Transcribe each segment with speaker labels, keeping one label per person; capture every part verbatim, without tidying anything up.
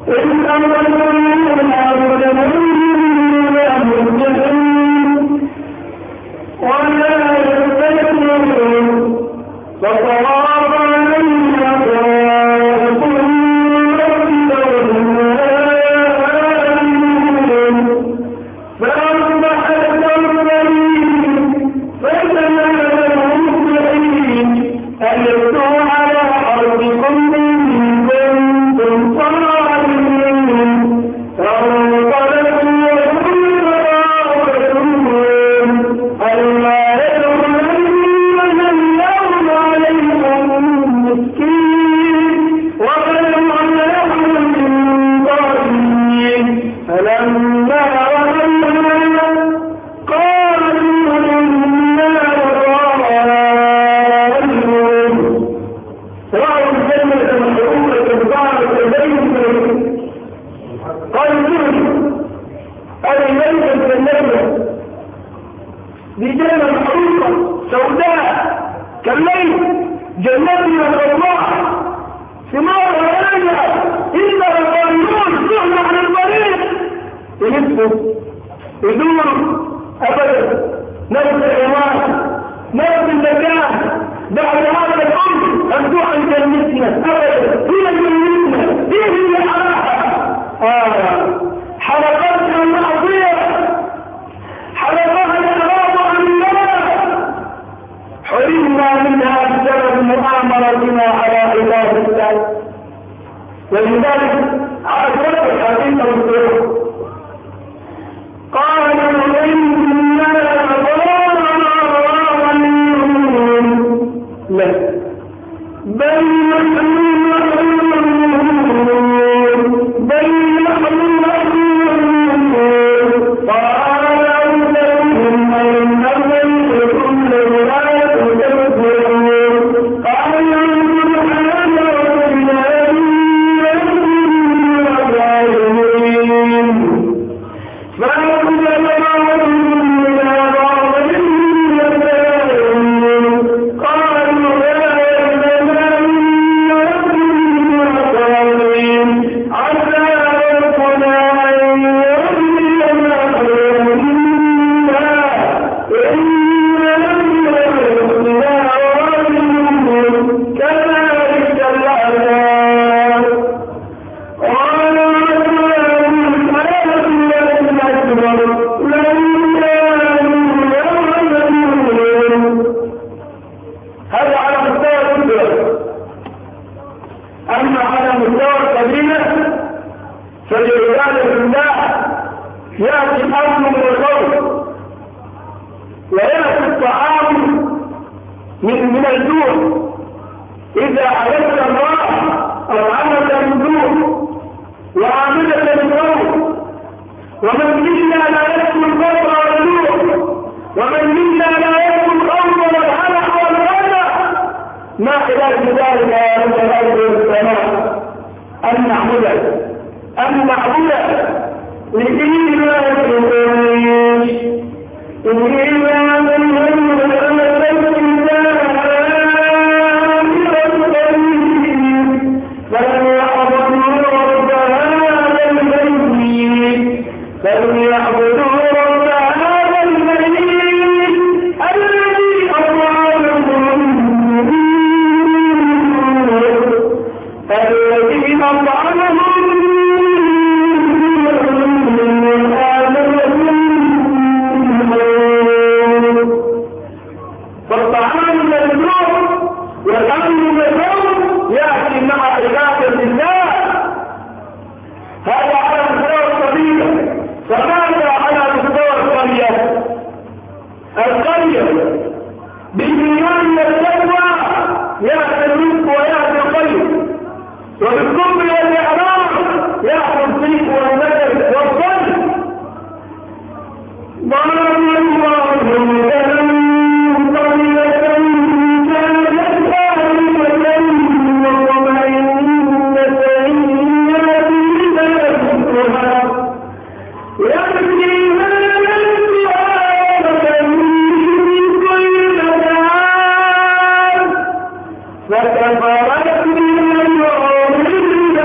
Speaker 1: فكفرت بالله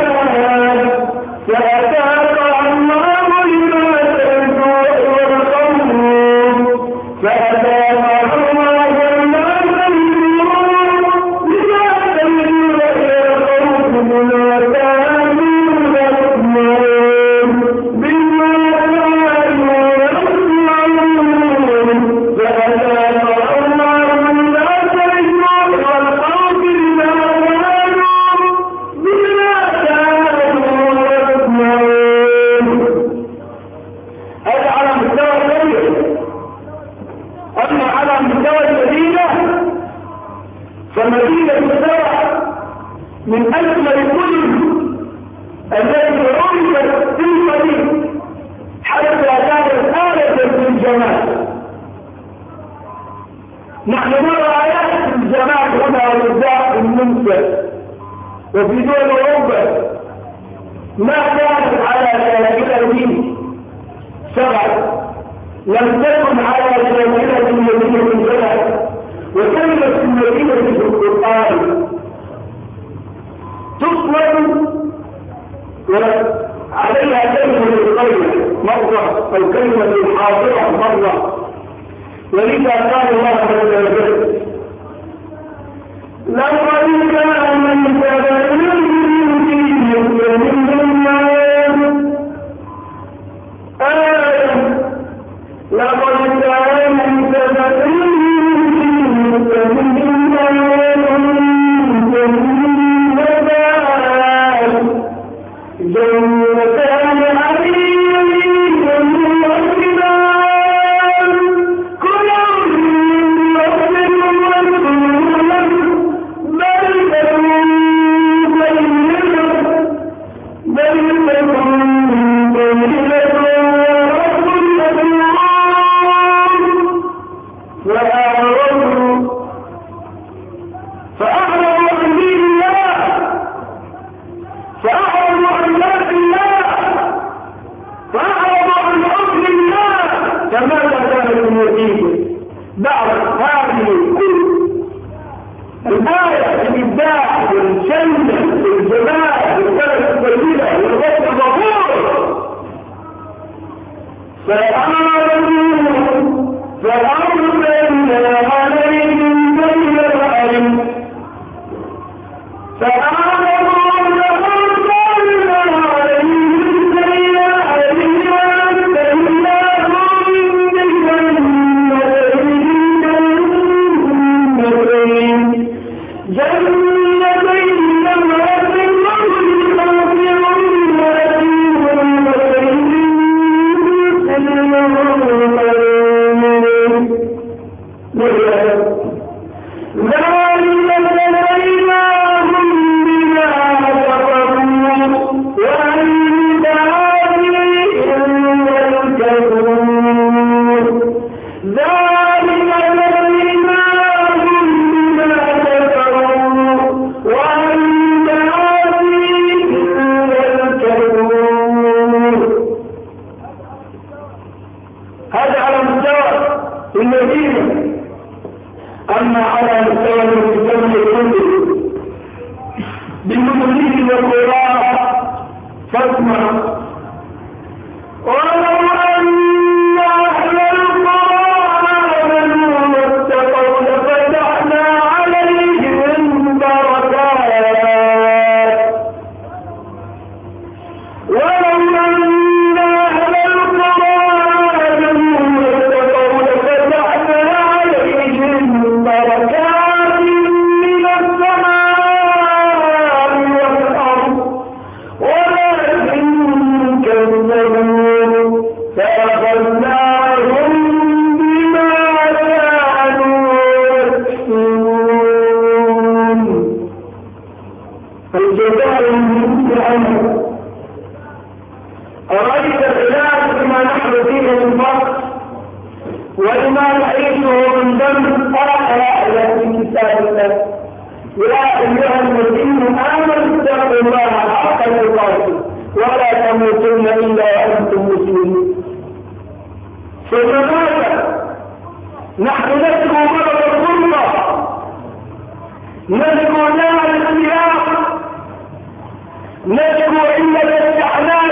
Speaker 1: نشكو إلا الاستحلال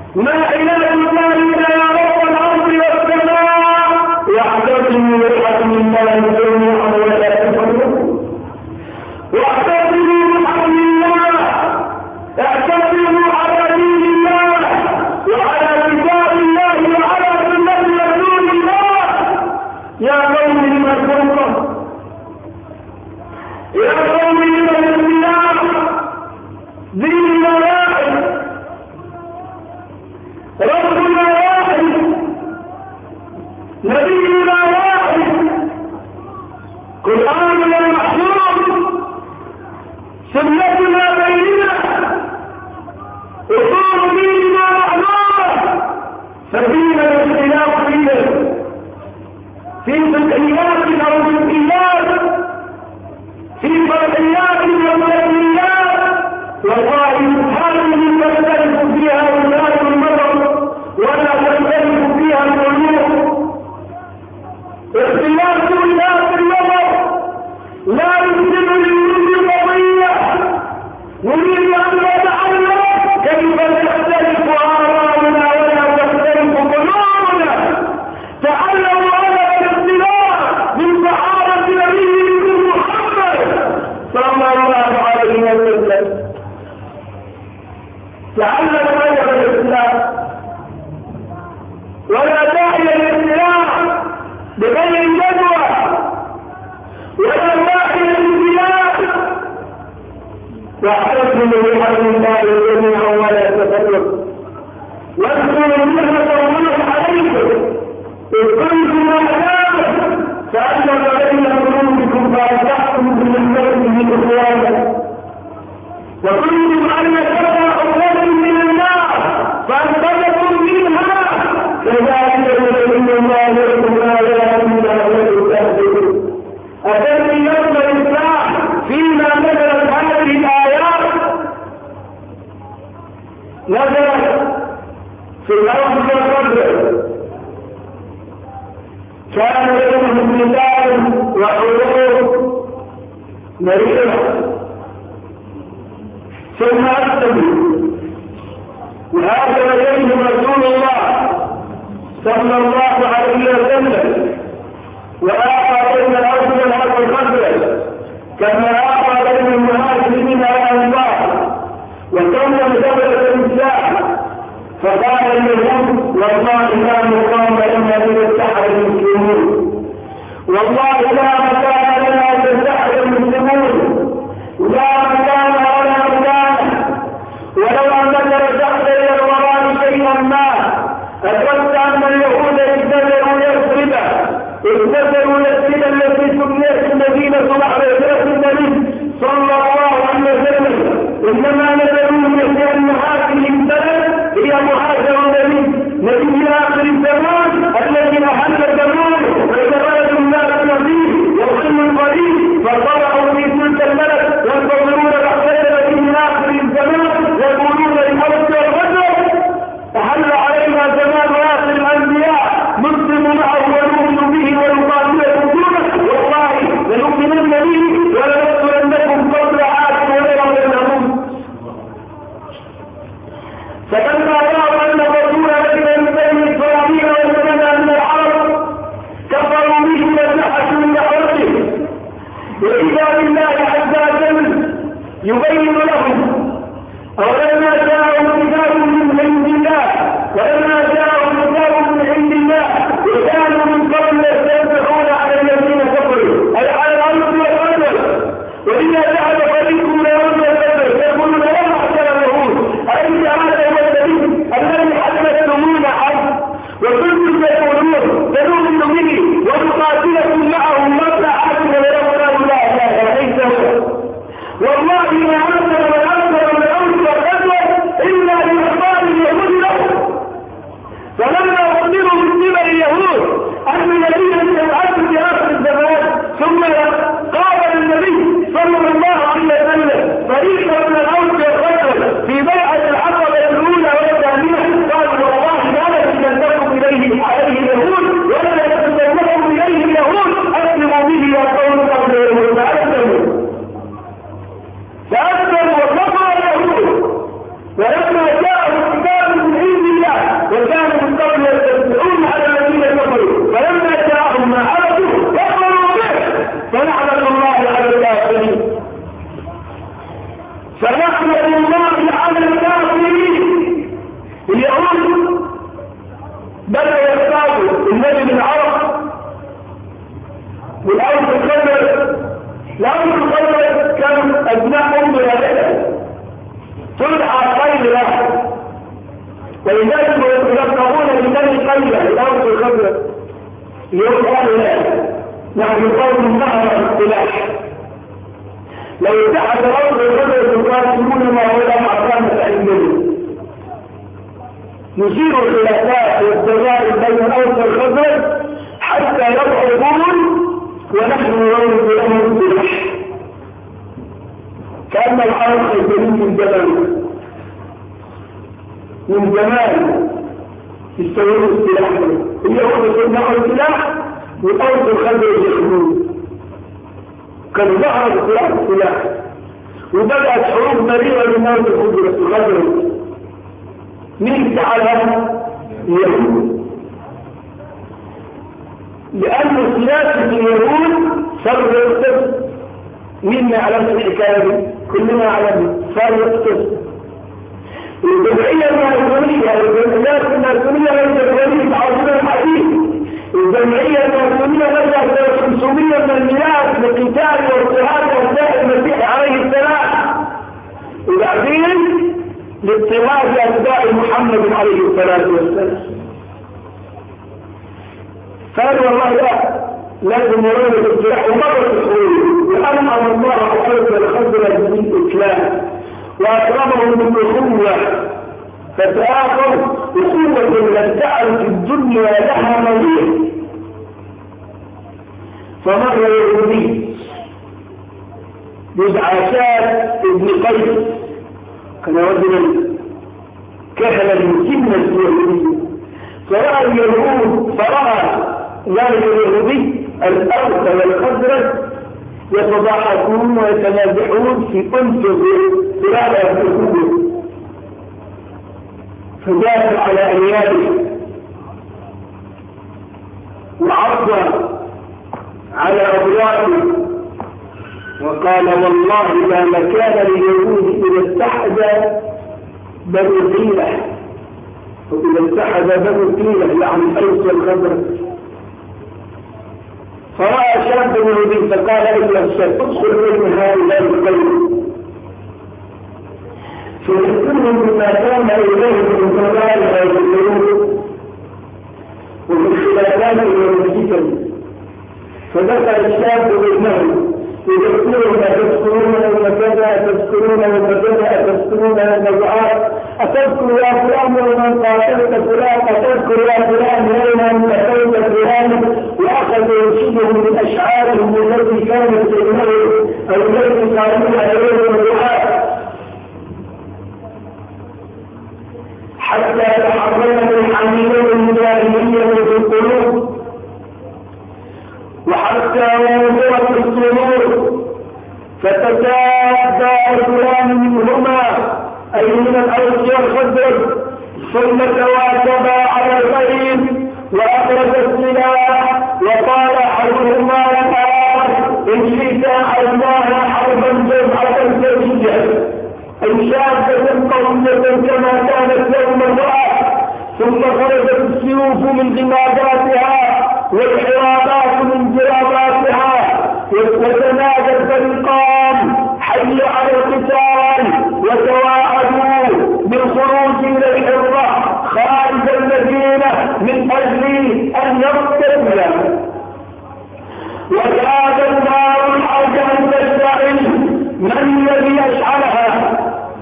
Speaker 1: ما إله ذلك يا رب الأرض والسماء واعتصموا بحبل الله جميعا ولا تفرقوا واعتصموا بحبل الله اعتصموا على دين الله وعلى كتاب الله وعلى سنة رسول الله يا قوم لمن فرقه يا قوم لمن اختلاف ديننا واحد ربنا واحد نبينا واحد قرآننا محفوظ سنتنا بيننا أصول ديننا معلومة فدين الاختلاف فينا في بدعيات أو جزئيات في فرعيات ومثليات والله سبحانه تختلف فيها ولاة المرض ولا تختلف فيها القلوب اختلاف ولاة المرض لا يمكن للوجود قضية نريد أن نتعلم كيف تختلف آراؤنا ولا تختلف قلوبنا تعلموا على الاختلاف من صحابة نبيكم محمد صلى الله عليه وسلم تعلموا أيها الإسلام ولا داعي للاختلاف بغير جدوى ولا داعي للخلاف واعتصموا بحبل الله جميعا ولا تفرقوا واذكروا نعمة الله عليكم إذ كنتم أعداء فألف بين قلوبكم فأصبحتم بنعمته إخوانا وكنتم على شفا حفرة من النار فأنقذكم منها كذلك يبين الله لكم آياته لعلكم تهتدون أتم يوم الإصلاح فيما نزلت هذه الآيات نزلت في الأرض والقدر كان لهم قتال وحروب مريرة ثم أسلموا وهكذا يجب رسول الله صلى الله عليه وسلم وآخى بين الأرض والأرض الخضراء كما آخى بين المهاجرين والأنصار وكمل دولة الإسلام فقال اليهود والله لا مقام لنا إذا اتحد المسلمون والله لا مكان لنا إذا اتحد المسلمون لا مكان ولا مكان ولو أنك رجعت إلى الوراء شيئا ما أدركت أن اليهود ابتدروا يثرب ابتدروا يثرب التي سميت المدينة بعد هجرة النبي صلى الله عليه وسلم إنما نزلوا لأن هذه البلد هي مهاجر النبي نبي آخر الزمان الذي أحل الزمان ويتبادل الناس نبيه وظلم قليل فطلعوا في تلك البلد ينتظرون بحث من آخر الزمان يقولون للأرض والرجل أحل علينا زمان آخر الأنبياء نسلم معه ونؤمن به ونقاتل دونه والله لنؤمنن به ولنقتلنكم قبل عاد وليوم النموذج فلما رأوا أن الرسول الذي من بني إسرائيل والذين من العرب كفروا به وزحفوا من دعوته وإذا بالله عز وجل يبين لهم ولما جاءوا كتاب من عند الله ولما جاءوا كتاب من عند الله وكانوا من قبل يستفتحون على الذين كفروا أي على الأرض والأرض وإذا ذهب فريق من الأرض والأرض يقولون لا معشر اليهود أليس هذا هو الذي حدثتمونا عنه وكنتم تقولون تنؤمن به ونقاتلكم معه مبلغ عدل ويرى الله لا ليس هو والله ما أنزل من أنزل من أنزل الرجل إلا لإخبار اليهود له فلما أخبروا من قبل اليهود أن نبيهم سيبعث في آخر الزمان ثم قال النبي صلى الله عليه وسلم فريقا من الأوس والرجل في بيعة العقبة الأولى والثانية قالوا والله لا يتكلمكم إليه عليه اليهود ولا يتكلمكم إليه اليهود أسلموا به وقولوا قبل اليهود فأسلموا فأسلموا وكفر اليهود ولما جاءوا كتاب من عند الله فنحمد الله على الكافرين. اليهود بدأوا يختاروا النبي من عرب والأرض الخضر. الأرض الخضر كانوا أبناء أم والدة تدعى خير له، ولذلك يلقبون ببني قيلة الأرض الخضر. يقال لا نحن قوم نهر السلاح، لو اتحد الأرض الخضر يقاتلون ما هو عقامة عندهم. نثير الخلافات والتجارب بين الأرض والخضر حتى يضعفون ونحن نرد لهم السلاح كأن الأرض الكريم من جبل من زمان يستوردوا السلاح. اليهود يصنعوا السلاح والأرض الخضر يخدمون. كان ظهر السلاح السلاح وبدأت حروب مريرة للأرض الخضر. مين فعلها؟ اليهود. لأن سياسة اليهود صار يقتص. مين ما يعلم الحكاية دي؟ كلنا يعلم. صار يقتص. الجمعية الماسونية والجمعيات الماسونية ليست جمعية عظيمة الحديث. الجمعية الماسونية ليست خمسمية من المئات لقتال واضطهاد أعداء المسيح عليه السلام، وبعدين لاضطهاد أتباع محمد عليه الصلاة والسلام. قالوا والله لا لازم نريد السلاح ومرة الحروب، وأنعم الله على الخزرج بالإسلام وأكرمهم بالأخوة فتآخوا أخوة لم تعرف الدنيا لها نظير. فمر يهودي يدعى شاب ابن قيس، كان رجلا كهلا مسنا اليهودي، فرأى اليهود فرأى ذلك اليهودي الأرض والخزرج يتضاحكون ويتنازعون في أنف صراع الأخوة، فجاء على أنيابه وعرض على أبواته وقال والله لا مكان لليهود إذا اتحد بنو قيلة، وإذا اتحد بنو قيلة يعني الأوس والخزرج. فرأى شاب يهودي فقال إلا الشاب ادخل بين هؤلاء القوم فيذكرهم بما كان إليه من ضلال ويذكرون ومن خلافات يهودية. فدخل الشاب بينهم يذكرون تذكرون وكذا تذكرون وكذا تذكرون النزعات أتذكر يا فلان ومن قاتلت فلان أتذكر يا فلان يوما من قتلت فلان، وأخذ يرشدهم من أشعارهم التي كانت تجمعهم أو التي قالوا عليهم الدعاء حتى تحرمت الحمية الجاهلية في القلوب وحتى وضعت الصدور فتتابع فلان منهما أي من الأوس والخزرج ثم تواكبا على الخير وأخرج السلاح وقال حرهما الآخر إن شئت الله حربا جمعة جديدة أي شابة قوية كما كانت يوم الرأى. ثم خرجت السيوف من غماداتها والحرابات من جراباتها وتنادى الفريقان حي على القتال وتواعدوا بالخروج الى الحرة خارج المدينة من اجل ان يقتل. وكاد النار الحرب ان تشتعل، من الذي يشعلها؟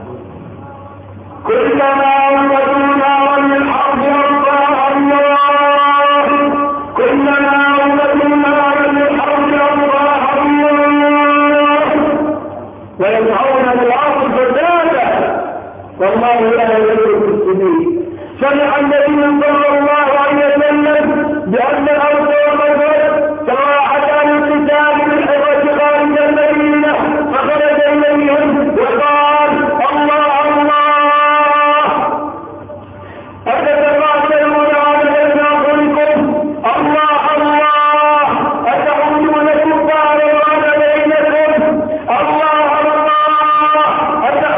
Speaker 1: كلما وجدوا نارا للحرب الله الله، كلما وجدوا نارا للحرب الله الله، ويدعون بالعرض فزادا والله لا يدرك السبيل. سمع النبي صلى الله عليه وسلم بأن الأرض والمغرب تواعدا للقتال بالحرة خارج المدينة، فخرج إليهم وقال الله الله أتتقاتلون على تناصركم، الله الله أتعودون كفارا على بينكم، الله الله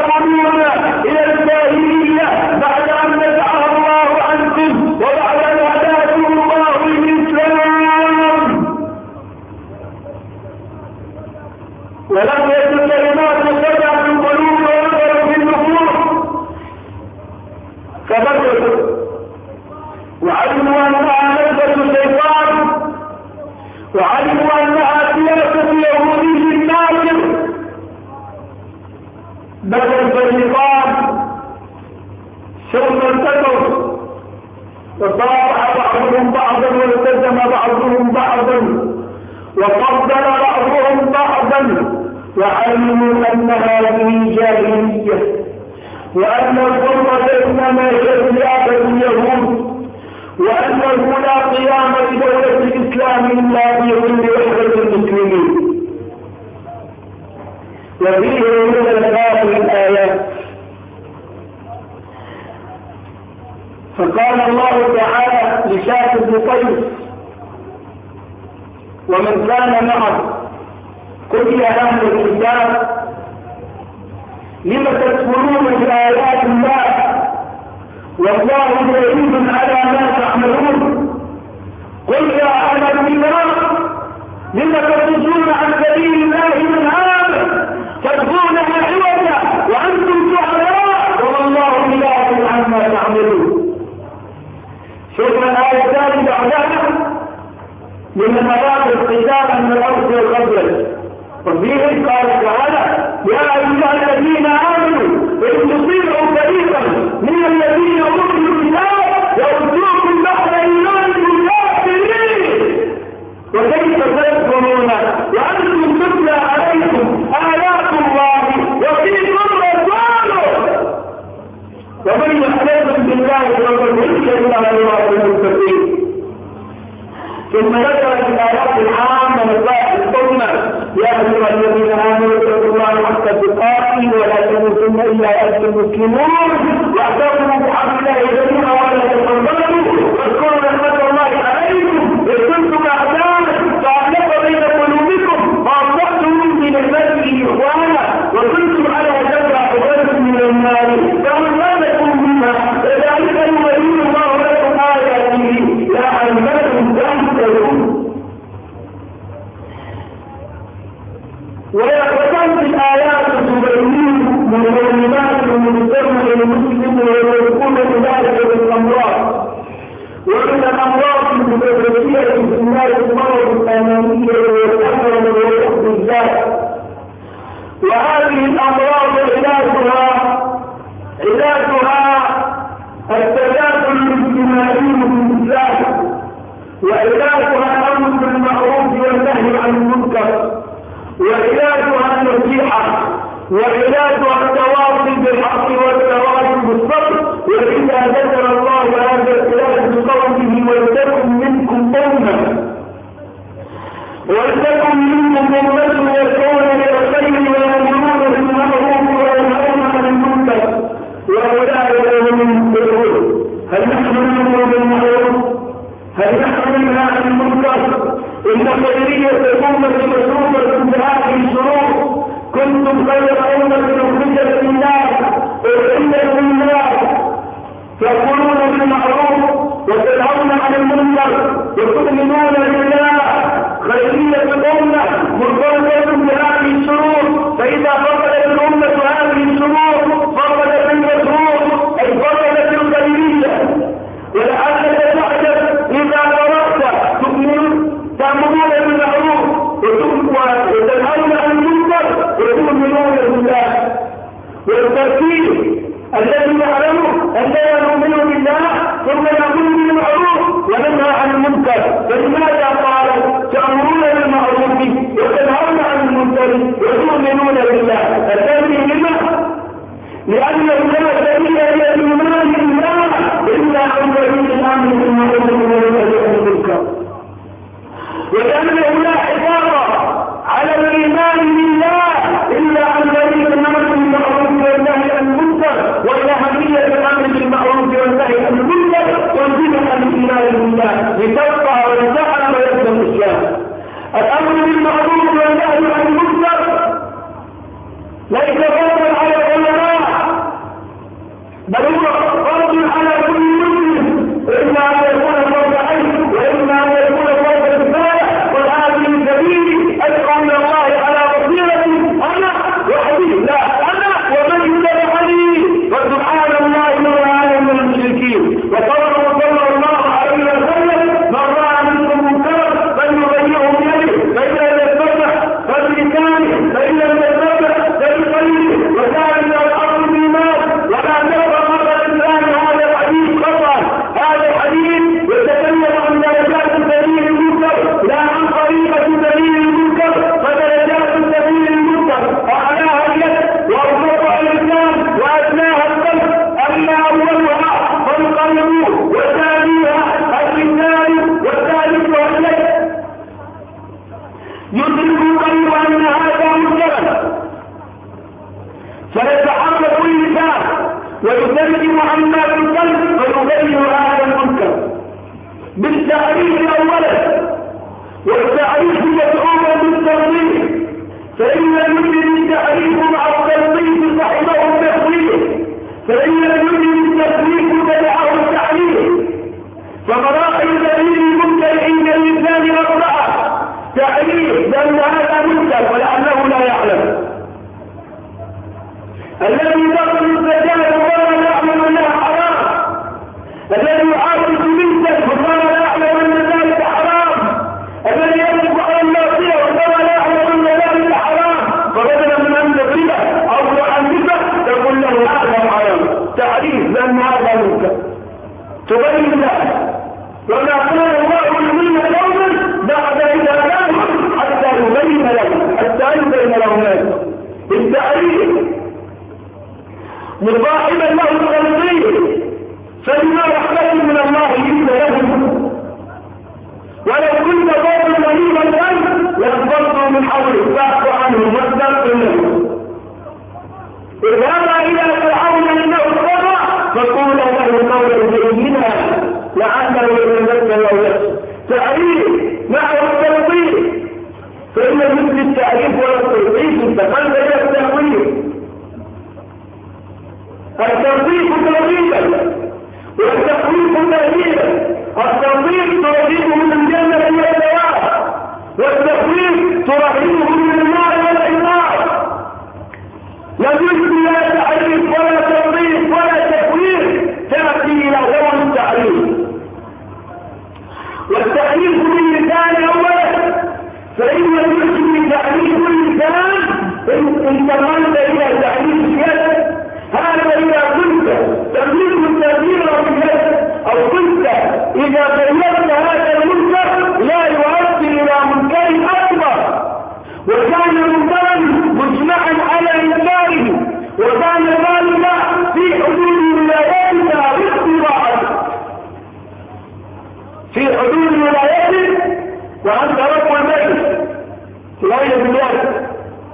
Speaker 1: الفريقان ثم التقوا وصافح بعضهم بعضا والتزم بعضهم بعضا وفضل بعضهم بعضا وعلموا ان هذه جاهليه وان الفرقه انما هي خلافه اليهود وانه لا قيام لدوله الاسلام الا بظل وحده المسلمين. وفيه من هذه الايات فقال الله تعالى لشاف بن قيس ومن كان معه قل يا اهل الكتاب لم تكفرون بآيات الله والله شهيد على ما تعملون. قل يا اهل الكتاب لم تصدون عن سبيل الله من آمن تبغونها عوجا وانتم شهداء والله لا عما تعملون. شوف الآية الثانية بعدها من مرات القتال من الأرض والخزرج وفيه قال تعالى يا أيها الذين آمنوا إن تطيعوا فريقا من الذين أوتوا الكتاب يردوكم بعد إيمانكم كافرين وكيف تكفرون وأنتم تتلى عليكم آيات الله وفيكم رسوله ومن يحتفظ بالله فقد هدي إلى صراط مستقيم. ثم ذكرت الآيات العامة لله الأمة يا أيها الذين آمنوا اتقوا الله حق تقاته ولا تموتن إلا وأنتم مسلمون واعتصموا بحبل الله جميعا ولا تفرقوا واذكروا نعمة الله عليكم إذ كنتم أعداء فألف بين قلوبكم فأصبحتم بنعمته إخوانا وكنتم على شفا حفرة من النار فأنقذكم منها كذلك يبين الله لكم آياته لعلكم تهتدون. ويقتضي الآيات تبين مهمات المجتمع المسلم ويكون ذلك بالأمراض ومن الأمراض المتفرقية في الناس المرض الأمامية والأمر والحب الذات. وهذه الأمراض علاجها علاجها التكافل الاجتماعي في الإسلام وعلاجها الأمر بالمعروف والنهي عن المنكر وعلاجها النصيحة وعلاجها التواصي بالحق والتواصي بالصبر. وإذا ذكر الله هذا العلاج بقوله ولتكن منكم أمة ولتكن منكم أمة يدعون إلى الخير ويأمرون بالمعروف وينهون عن المنكر وأولئك هم المفلحون. هل نحن نأمر بالمعروف؟ هل نحن ننهى عن المنكر؟ إن خيرية الأمة مسؤولة بهذه الشروط كنتم خير أمة أخرجت للناس أخرجت للناس تقولون بالمعروف وتنهون عن المنكر وتؤمنون بالله. خيرية الأمة مرتبطة بهذه الشروط فإذا فقدت الأمة هذه الشروط فقدت المشروط أي فقدت الخيرية. ولعلك تعجب إذا قرأت تؤمنون تأمرون بالمعروف وتنهون عن المنكر وتؤمنون بالله. والترتيب الذي يعلمه أننا نؤمن بالله ثم نقول بالمعروف وننهى عن المنكر. فلماذا قالوا تأمرون بالمعروف وتنهون عن المنكر وتؤمنون بالله؟ الثاني لما؟ لأنه لا سبيل إلى الإيمان بالله إلا عن طريق الأمر بالمعروف والنهي عن المنكر. وكأنه لا حفاظ على الإيمان بالله إلا عن طريق الأمر بالمعروف والنهي عن المنكر والأهمية الأمر بالمعروف والنهي عن المنكر وانزلها الإيمان بالله لتبقى وتعلم ويبدأ الإسلام. الأمر بالمعروف والنهي عن المنكر ليس فرضا على العلماء بل هو فرض على كل مسلم إلا أن يكون فرضا اللسان ويترجم عما في القلب ويغير هذا المنكر بالتعريف اولا، والتعريف يدعو بالتوضيح، فان يجري التعريف مع التوضيح صاحبه التفويض، فان يجري التفويض تبعه التعريف. فمراحل دليل المنكر عند اللسان اربعه: تعريف لان هذا منكر ولعله لا يعلم، الذي يدخل الزكاه ولا يعلم انها حرام، الذي يعاقب بنته ولا يعلم ان ذلك حرام، الذي يملك على المعصيه ولا يعلم ان ذلك حرام، فبدلا من ان تضربه او تعذبه تقول له هذا حرام. تعريف لان هذا منكر تبين له، وما قال الله لمن يوما بعد اذا كان حتى يبين له حتى يبين له ذلك. التعريف مصاحبا له التنظير، فبما رحمة من الله لنت لهم، ولو كنت ضربا غريبا الان لانفضوا من حولك فاعف عنهم واستغفر لهم. اذهبا الى فرعون انه طغى فقولا له قولا لينا لعله يتذكر او يخشى. تعريف معه التنظير، فان مثل التعريف ولا التنظيف انتقل الى التأويل. التنظيف تنظيفا والتخويف تهديدا. التنظيف ترهبه من الجنة والثواب، والتخويف ترهبه من النار والعقاب. يجوز لا تعريف ولا تنظيف ولا تخويف، تأتي إلى غير التعريف. والتعريف باللسان أولا، فإن يجوز بتعريف اللسان إن انتقلت إلى تعريف اليد. هذا إذا كنت تملك التغيير باليد، أو كنت إذا غيرت هذا المنكر لا يؤدي إلى منكر أكبر، وكان منكرا مجمعا على إنكاره، وكان ذلك في حدود ولايتها باختراعه، في حدود ولايته، وأنت رب البيت تغير باليد،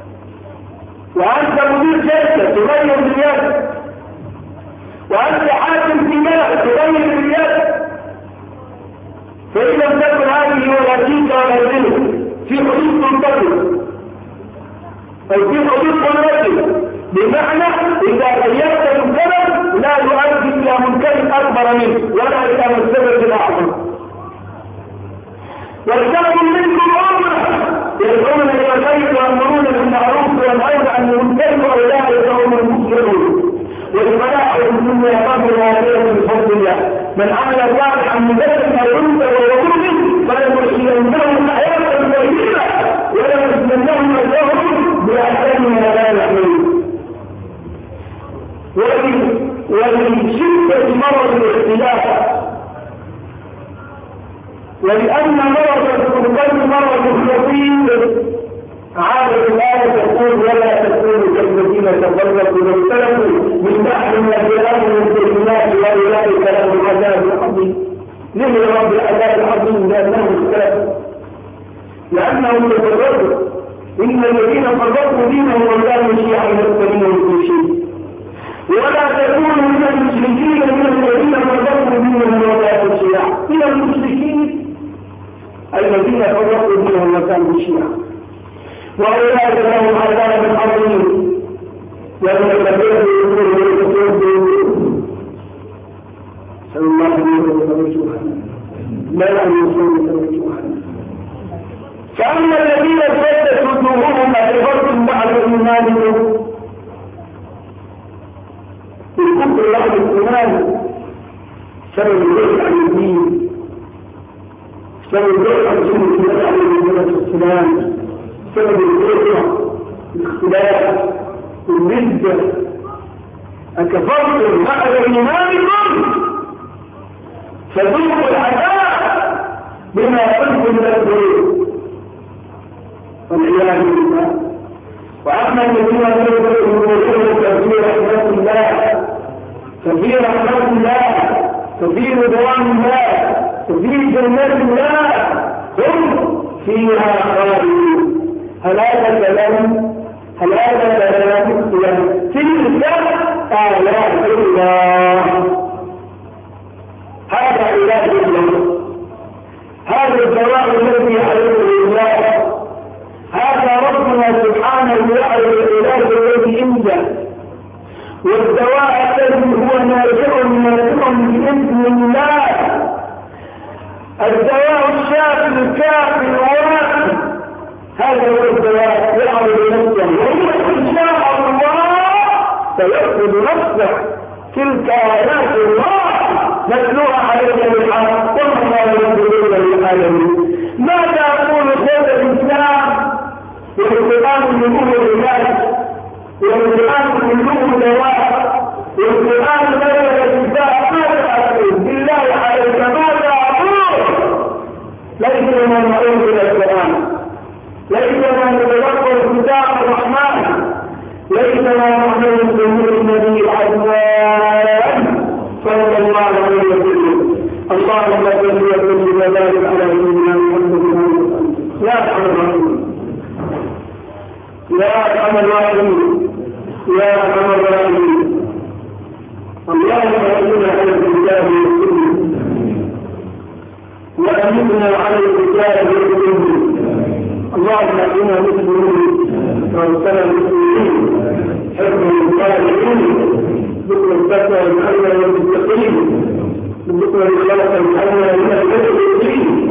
Speaker 1: وأنت مدير شركة تغير باليد، وأنت حاكم دماء تغير باليد. فإن لم تكن هذه ولايتك ولا دينك في حدود تنتقل أو في حدود قدرتك، بمعنى إذا غيرت السبب لا يؤدي إلى منكر أكبر منه ولا إلى السبب الأعظم. ولتكن منكم أمة يدعون إلى الخير ويأمرون بالمعروف وينهون عن المنكر وأولئك هم المفلحون. والفلاح في الدنيا قبل وآخرة من فضل الله. من عمل صالحا من ذكر أو أنثى وهو مؤمن فلنحيينه حياة طيبة ولنجزينهم أجرهم بأحسن ما كانوا يعملون. ومن شدة مرض الاختلاف، ولأن مرض القلب مرض خطير، عادة الآية تقول ولا تكونوا كالذين تفرقوا واختلفوا من بعد ما جاءهم البينات وأولئك لهم عذاب عظيم. ليه رب العذاب العظيم؟ لأنهم اختلفوا، لأنهم تفرقوا. إن الذين فرقوا دينهم وكانوا شيعا يختلفون في شيء. ولا تكونوا من المشركين من الذين فرقوا دينهم وكانوا شيعا. من المشركين الذين فرقوا دينهم وكانوا شيعا، وأولئك لهم عذاب عظيم. يوم الذين يقولون صلى الله عليه وسلم لا يعلمون توجها. فأما الذين ارتدت وجوههم أكفرتم بعد إيمانكم بالكفر بعد الإيمان سبب البعد عن الدين، سبب البعد عن سنة النبي عليه الصلاة والسلام، سبب البعد الاختلاف والردة. أكفرتم بعد إيمانكم فذوقوا العذاب بما كنتم تكفرون والعياذ بالله. وأما الذين يقولون تفسير رحمة الله، تفسير رحمة الله، تفسير رضوان الله، تفسير جنات الله، هم فيها خالدون. هل هذا كلام؟ هل هذا كلام؟ تلك آيات الله. هذا علاج الله، هذا الدواء الذي يعرفه الله، هذا ربنا سبحانه يعرف العلاج الذي عنده، والدواء الذي هو نافع نافع بإذن الله، الدواء الشافي الكافي الواقي، هذا هو الدواء يعرف نفسه، وإن شاء الله سيأخذ نفسه. تلك آيات الله نتلوها عليك بالحق وما الله ينزل للعالمين. ماذا يقول شيخ الإسلام؟ والقرآن يقول العلاج، والقرآن يقول دواء، والقرآن بين الكتاب. ماذا أقول بالله عليك؟ ماذا أقول؟ ليس لنا نعود إلى القرآن، ليس لنا نتذكر كتاب الرحمن، ليس لنا نعود بنور النبي العظيم صلى الله عليه وسلم. اللهم صل وسلم وبارك على سيدنا محمد يا ارحم الراحمين، يا ارحم الراحمين، يا ارحم الراحمين. اللهم اعنا على الكتاب والسنه، وامتنا على الكتاب والسنه. اللهم اعنا مسلمين وارسلنا مسلمين، حفظ الصالحين، ذكر الفتوى الحية والمستقيم، ذكر الخلق الحية من المستقيم،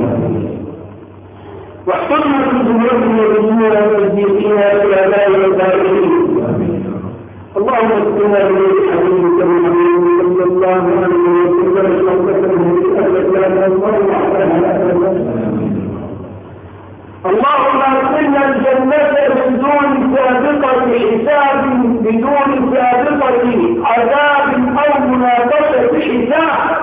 Speaker 1: واحفظنا في ذنوبنا وذنوبنا وتصديقنا إلى لا والدائمين. اللهم اسقنا من حبيبك محمد صلى الله عليه وسلم شربته بأهل اللهم ادخلنا الجنة بدون سابقة حساب، بدون سابقة عذاب أو مناقشة حساب.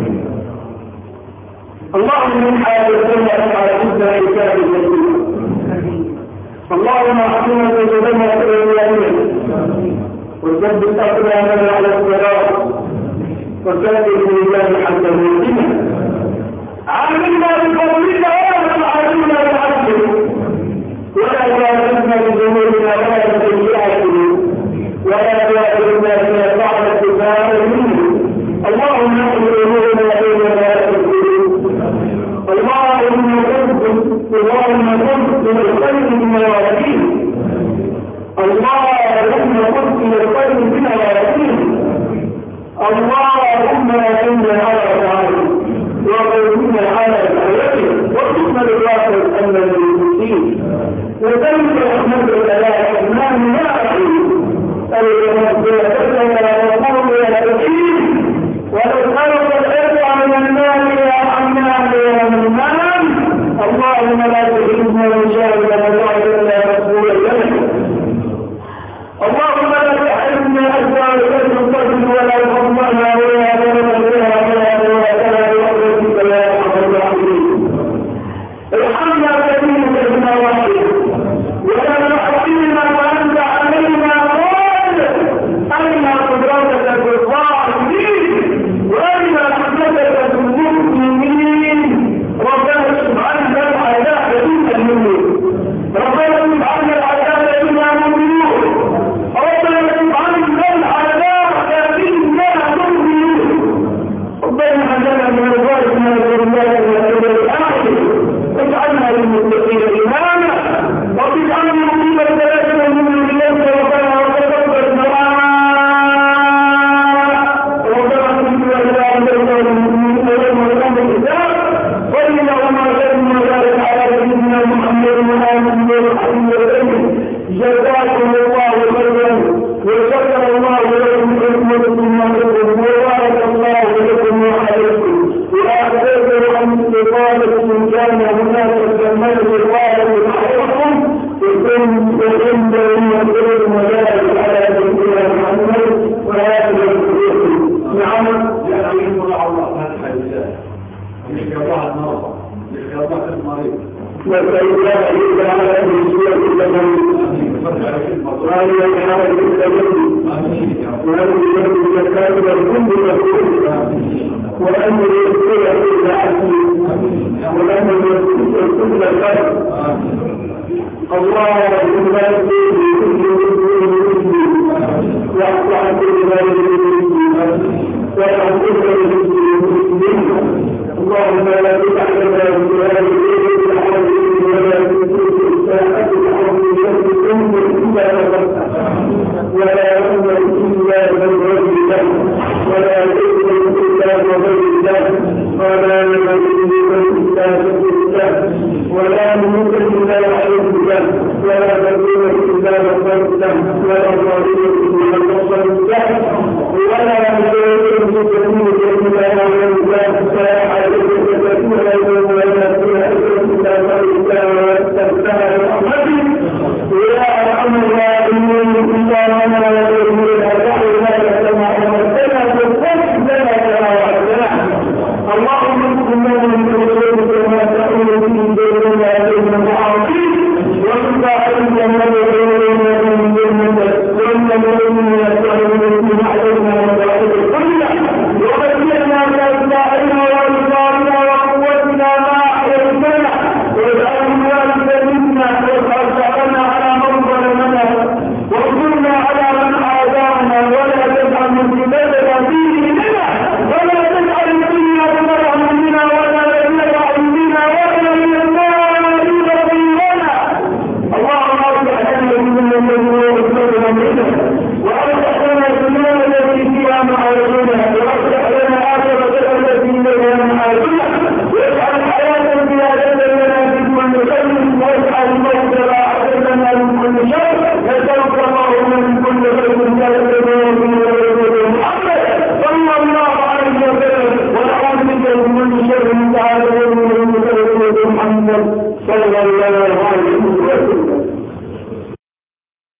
Speaker 1: اللهم من حاجتنا حاجتنا حساب الجنة. اللهم احكمنا وجدنا إلى اليمين، وثبت أقدامنا على الصراط، وثبت الميزان حتى المسلمين. عاملنا بفضلك ولا تعاملنا بعدلك، ولا تعاملنا بذنوبنا ولا بسيئاتنا، ولا تعاملنا بما فعل الكفار منه. اللهم اغفر ذنوبنا بيننا وبين اللهم كنتم اللهم كنتم الخير بالموالين، اللهم كنتم الخير بالموالين. اللهم انا على طاعتك وقومنا على الحياة، وقفنا للواقع أن المسلمين وذلك رحمتك لا رحمن لا رحيم المغفرة وقوم يا رحيم. ولو خلق الأرض من المال يا حنان يا منان، اللهم لا تحرمنا من شر رمضان إلا رسول الله. اللهم لا تحرمنا أجر الفضل ولا فضلنا ولا ضرر بها ارحمنا كثيرا بما واحد، ولا نحرمنا وانت علينا قادر. ارنا قدرتك في الظالمين، وارنا حكمتك في المؤمنين. ربنا سبحانه العذاب بنا المؤمنين، ربنا سبحانه العذاب بنا المؤمنون، ربنا سبحانه العذاب بنا المؤمنون. ربنا هدنا من رضاكم وذرياتنا الى الاخر، واجعلنا للمتقين إماما، واجعلنا مقيم الثلاثة من اليوم ربنا وتقبل دعاءنا. ربنا كنت إلى أن تكون المؤمنين يوم القيامة الحساب. صلى اللهم وسلم وبارك على سيدنا محمد وآله وصحبه وسلم. جزاكم الله خيرا، وشكر الله لكم خدمتكم وبارك الله لكم وعليكم. وأعتذر عن استطالة كان هناك الجمال الواحد معروفكم، وكنت عند المنزل المجال على سيدنا محمد وآله وصحبه. نعم
Speaker 2: يا أمين الله الله فتح الإسلام ومن الله المرضى من الله المريض
Speaker 1: وسيدنا إلا على الرسول الزمن وعلى الحالة الزمن وعلى الزكاة والكل والكل، وأن يذكر كل عبد، وأن يذكر كل خير. اللهم لا تزيد كل مسلم واحفظ وعن كل المسلمين وعن كل المسلمين. اللهم لا تدع لنا في هذه الليله ولا تنسوا الساعه الحرب التي الا غفرتها ولا يؤمن الا من غير الله ولا يؤمن الا بغير الله ولا يؤمن الا بالله ولا يؤمن الا بغير الله ولا تؤمن الا بغير الله ولا ظالم الا بغير الله ولا يؤمن الا بغير الله فلا حاجه تكون له ولا فيها الا بغير الله ولا تنتهى برحمته ولا ارحم الراحمين الا من لا يؤمن بالله كما امرتنا بالحق لنا كما وعدتنا. اللهم اغفر لنا من ذنوبنا كما تقول به بيننا وبين المعاصي وتب علينا من ذنوبنا من ذنوبنا ومن يسألنا علينا وبارك كلنا وبشرنا بأسمائنا وأبصارنا وقوتنا ما أحييتنا واجعل الوارث منا واجعل ثأرنا على من ظلمنا وانصرنا على من عادانا ولا تجعل مصيبتنا